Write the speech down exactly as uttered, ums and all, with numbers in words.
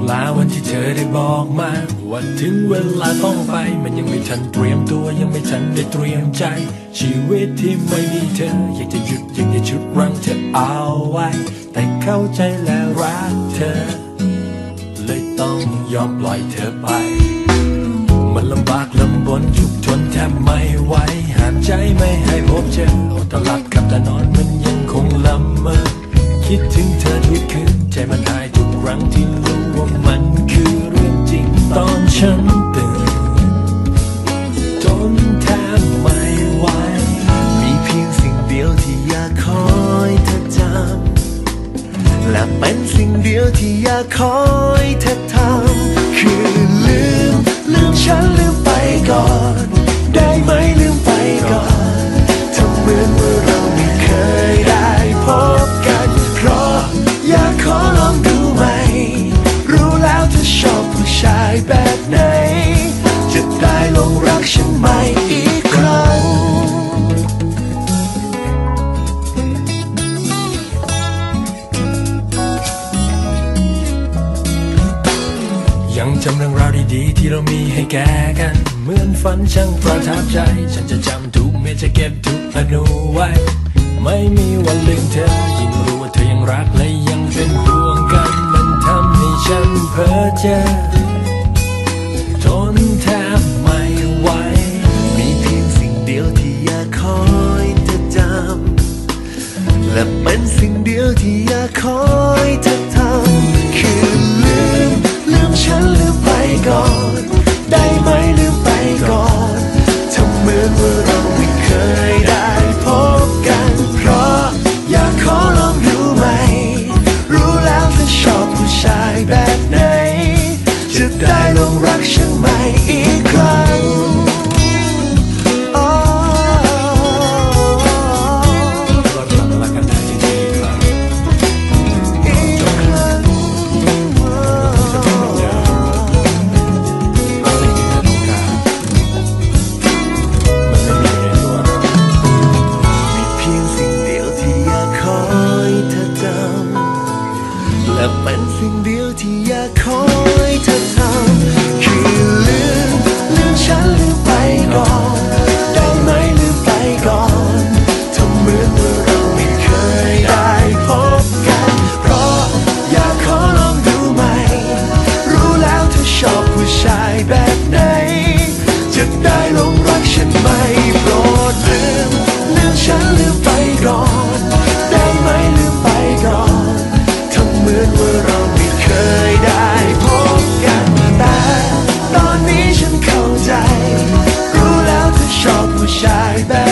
ลาวันที่เธอได้บอกมาว่าถึงเวลาต้องไปมันยังไม่ทันเตรียมตัวยังไม่ทันได้เตรียมใจชีวิตที่ไม่มีเธออยากจะหยุดอยากจะชุดรั้งเธอเอาไว้แต่เข้าใจและรักเธอเลยต้องยอมปล่อยเธอไปมันลำบากลำบนทุกทนแทบไม่ไหวห้ามใจไม่ให้พบเจออดตาหลับกับตานอนมันยังคงละเมอคิดถึงเธอทุกคืนใจมันหายทุกครั้งที่รู้ว่ามันคือเรื่องจริงตอนฉันตื่นทนแทบไม่ไหวมีเพียงสิ่งเดียวที่อยากคอยเธอจำและเป็นสิ่งเดียวที่อยากคอยเธอทำคือลืมลืมฉันลืมไปก่อนได้ไหมลืมไปก่อนทำเหมือนว่าเราไม่เคยได้พบกันเพราะอยากขอลองดูไหมรู้แล้วเธอชอบผู้ชายแบบไหนจะได้ลงรักฉันไหมอีกครั้งยังจำเรื่องราวดีๆที่เรามีให้แก่กันเหมือนฝันช่างประทับใจฉันจะจำทุกเม็ดจะเก็บทุกอนุไว้ไม่มีวันลืมเธอยิ่งรู้ว่าเธอยังรักและยังเป็นห่วงกันมันทำให้ฉันเพ้อเจ้อทนแทบไม่ไหวมีเพียงสิ่งเดียวที่อยากคอยเธอจำและเป็นสิ่งเดียวที่อยากคอยเธอทำคือลืมลืมฉันลืมไปก่อนได้ไหมลืมไปก่อนทำเหมือนว่าเราไม่เคยได้พบกันเพราะอยากขอลองดูไหมรู้แล้วเธอชอบผู้ชายแบบไหนจะได้ลงรักฉันไหมอีกครั้งและเป็นสิ่งเดียวที่อยากคอยเธอทำคือลืมลืมฉันลืมไปก่อนได้ไหมลืมไปก่อนทำเหมือนว่าเราไม่เคยได้พบกันเพราะอยากขอลองดูไหมรู้แล้วเธอชอบผู้ชายแบบไหนจะได้ลงรักฉันไหมโปรดลืมลืมฉันลืมไปก่อนได้ไหมลืมไปก่อนเหมือนว่าเราไม่เคยได้พบกันแต่ตอนนี้ฉันเข้าใจรู้แล้วเธอชอบผู้ชายแบบ